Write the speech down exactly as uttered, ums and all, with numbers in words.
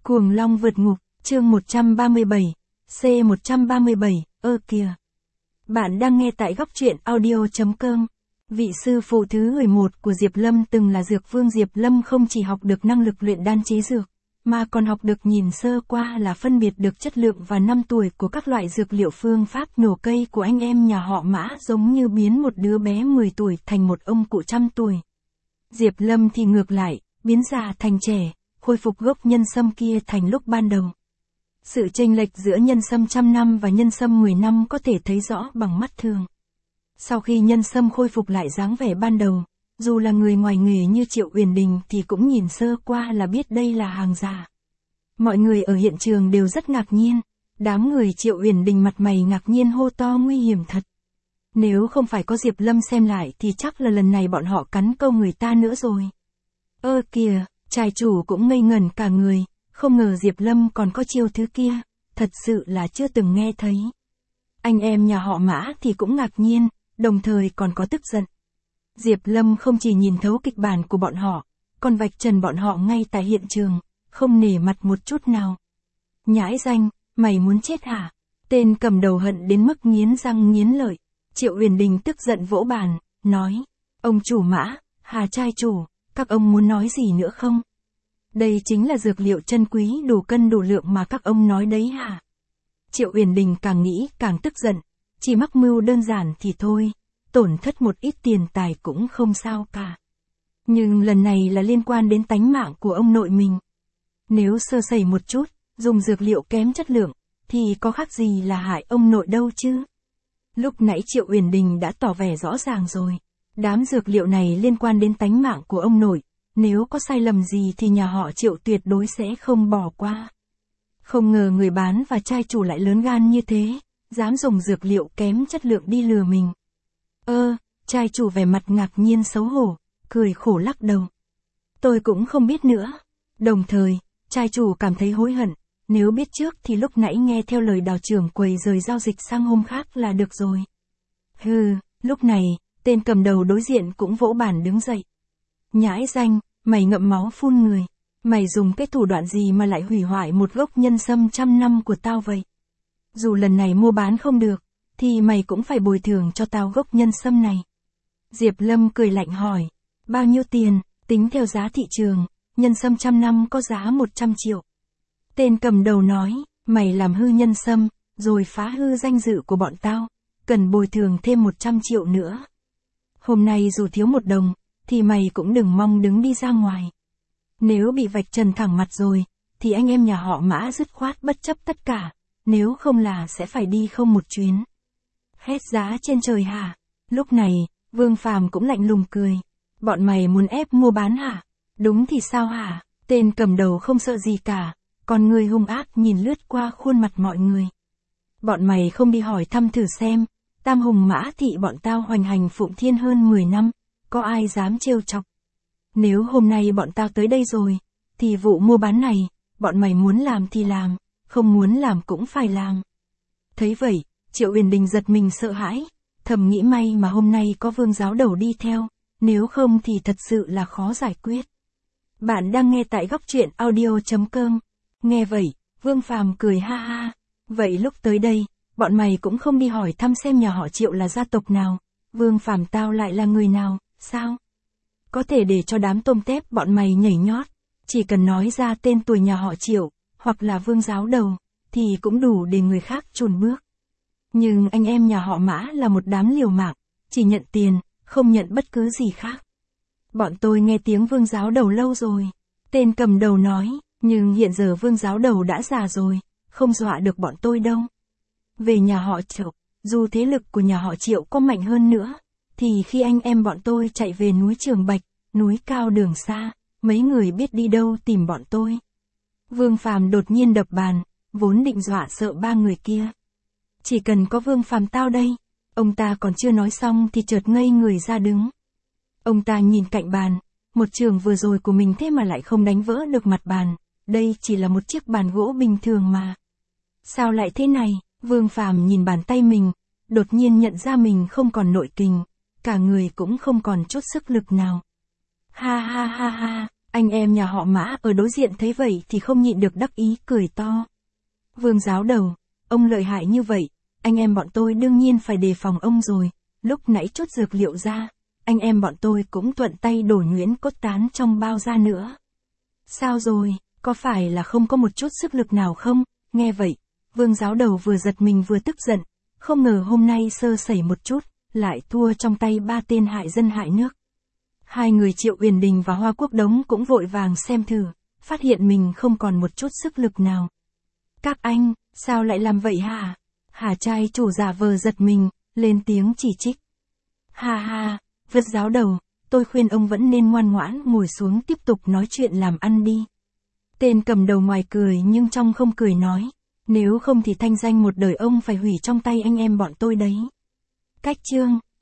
Cuồng Long vượt ngục, chương một trăm ba mươi bảy, C một trăm ba mươi bảy, ơ kìa. Bạn đang nghe tại góc truyện audio.com. Vị sư phụ thứ mười một của Diệp Lâm từng là dược vương. Diệp Lâm không chỉ học được năng lực luyện đan chế dược, mà còn học được nhìn sơ qua là phân biệt được chất lượng và năm tuổi của các loại dược liệu. Phương pháp nhổ cây của anh em nhà họ Mã giống như biến một đứa bé mười tuổi thành một ông cụ trăm tuổi. Diệp Lâm thì ngược lại, biến già thành trẻ, khôi phục gốc nhân sâm kia thành lúc ban đầu. Sự chênh lệch giữa nhân sâm trăm năm và nhân sâm mười năm có thể thấy rõ bằng mắt thường. Sau khi nhân sâm khôi phục lại dáng vẻ ban đầu, dù là người ngoài nghề như Triệu Uyển Đình thì cũng nhìn sơ qua là biết đây là hàng giả. Mọi người ở hiện trường đều rất ngạc nhiên, đám người Triệu Uyển Đình mặt mày ngạc nhiên hô to nguy hiểm thật. Nếu không phải có Diệp Lâm xem lại thì chắc là lần này bọn họ cắn câu người ta nữa rồi. Ơ kìa, trai chủ cũng ngây ngẩn cả người, không ngờ Diệp Lâm còn có chiêu thứ kia, thật sự là chưa từng nghe thấy. Anh em nhà họ Mã thì cũng ngạc nhiên, đồng thời còn có tức giận. Diệp Lâm không chỉ nhìn thấu kịch bản của bọn họ, còn vạch trần bọn họ ngay tại hiện trường, không nể mặt một chút nào. Nhãi danh, mày muốn chết hả? Tên cầm đầu hận đến mức nghiến răng nghiến lợi. Triệu Uyển Đình tức giận vỗ bàn, nói, ông chủ Mã, Hà trai chủ, các ông muốn nói gì nữa không? Đây chính là dược liệu chân quý đủ cân đủ lượng mà các ông nói đấy hả? Triệu Uyển Đình càng nghĩ càng tức giận, chỉ mắc mưu đơn giản thì thôi, tổn thất một ít tiền tài cũng không sao cả. Nhưng lần này là liên quan đến tánh mạng của ông nội mình. Nếu sơ sẩy một chút, dùng dược liệu kém chất lượng, thì có khác gì là hại ông nội đâu chứ? Lúc nãy Triệu Uyển Đình đã tỏ vẻ rõ ràng rồi, đám dược liệu này liên quan đến tánh mạng của ông nội, nếu có sai lầm gì thì nhà họ Triệu tuyệt đối sẽ không bỏ qua. Không ngờ người bán và trai chủ lại lớn gan như thế, dám dùng dược liệu kém chất lượng đi lừa mình. Ơ, trai chủ vẻ mặt ngạc nhiên xấu hổ, cười khổ lắc đầu. Tôi cũng không biết nữa. Đồng thời, trai chủ cảm thấy hối hận, nếu biết trước thì lúc nãy nghe theo lời đào trưởng quầy rời giao dịch sang hôm khác là được rồi. Hừ, lúc này, tên cầm đầu đối diện cũng vỗ bàn đứng dậy. Nhãi danh, mày ngậm máu phun người. Mày dùng cái thủ đoạn gì mà lại hủy hoại một gốc nhân sâm trăm năm của tao vậy? Dù lần này mua bán không được, thì mày cũng phải bồi thường cho tao gốc nhân sâm này. Diệp Lâm cười lạnh hỏi, bao nhiêu tiền? Tính theo giá thị trường, nhân sâm trăm năm có giá một trăm triệu. Tên cầm đầu nói, mày làm hư nhân sâm, rồi phá hư danh dự của bọn tao, cần bồi thường thêm một trăm triệu nữa. Hôm nay dù thiếu một đồng, thì mày cũng đừng mong đứng đi ra ngoài. Nếu bị vạch trần thẳng mặt rồi, thì anh em nhà họ Mã dứt khoát bất chấp tất cả, nếu không là sẽ phải đi không một chuyến. Hét giá trên trời hả? Lúc này, Vương Phàm cũng lạnh lùng cười. Bọn mày muốn ép mua bán hả? Đúng thì sao hả? Tên cầm đầu không sợ gì cả, còn người hung ác nhìn lướt qua khuôn mặt mọi người. Bọn mày không đi hỏi thăm thử xem, Tam Hùng Mã thị bọn tao hoành hành Phụng Thiên hơn mười năm, có ai dám trêu chọc? Nếu hôm nay bọn tao tới đây rồi, thì vụ mua bán này, bọn mày muốn làm thì làm, không muốn làm cũng phải làm. Thấy vậy, Triệu Uyển Đình giật mình sợ hãi, thầm nghĩ may mà hôm nay có Vương giáo đầu đi theo, nếu không thì thật sự là khó giải quyết. Bạn đang nghe tại góc truyện audio.com. Nghe vậy, Vương Phàm cười ha ha. Vậy lúc tới đây, bọn mày cũng không đi hỏi thăm xem nhà họ Triệu là gia tộc nào, Vương Phàm tao lại là người nào, sao? Có thể để cho đám tôm tép bọn mày nhảy nhót, chỉ cần nói ra tên tuổi nhà họ Triệu, hoặc là Vương giáo đầu, thì cũng đủ để người khác chùn bước. Nhưng anh em nhà họ Mã là một đám liều mạng, chỉ nhận tiền, không nhận bất cứ gì khác. Bọn tôi nghe tiếng Vương giáo đầu lâu rồi. Tên cầm đầu nói, nhưng hiện giờ Vương giáo đầu đã già rồi, không dọa được bọn tôi đâu. Về nhà họ Triệu, dù thế lực của nhà họ Triệu có mạnh hơn nữa, thì khi anh em bọn tôi chạy về núi Trường Bạch, núi cao đường xa, mấy người biết đi đâu tìm bọn tôi. Vương Phàm đột nhiên đập bàn, vốn định dọa sợ ba người kia. Chỉ cần có Vương Phàm tao đây, ông ta còn chưa nói xong thì chợt ngây người ra đứng. Ông ta nhìn cạnh bàn, một trường vừa rồi của mình thế mà lại không đánh vỡ được mặt bàn, đây chỉ là một chiếc bàn gỗ bình thường mà. Sao lại thế này? Vương Phàm nhìn bàn tay mình, đột nhiên nhận ra mình không còn nội kình, cả người cũng không còn chút sức lực nào. Ha ha ha ha, Anh em nhà họ Mã ở đối diện thấy vậy thì không nhịn được đắc ý cười to. Vương giáo đầu, ông lợi hại như vậy, anh em bọn tôi đương nhiên phải đề phòng ông rồi, lúc nãy chốt dược liệu ra, anh em bọn tôi cũng thuận tay đổ nhuyễn cốt tán trong bao ra nữa. Sao rồi, có phải là không có một chút sức lực nào không? Nghe vậy, Vương giáo đầu vừa giật mình vừa tức giận, không ngờ hôm nay sơ sẩy một chút, lại thua trong tay ba tên hại dân hại nước. Hai người Triệu Uyển Đình và Hoa Quốc Đống cũng vội vàng xem thử, phát hiện mình không còn một chút sức lực nào. Các anh, sao lại làm vậy hả? Hà trai chủ giả vờ giật mình, lên tiếng chỉ trích. Ha ha, Vứt giáo đầu, tôi khuyên ông vẫn nên ngoan ngoãn ngồi xuống tiếp tục nói chuyện làm ăn đi. Tên cầm đầu ngoài cười nhưng trong không cười nói, nếu không thì thanh danh một đời ông phải hủy trong tay anh em bọn tôi đấy. Cách chương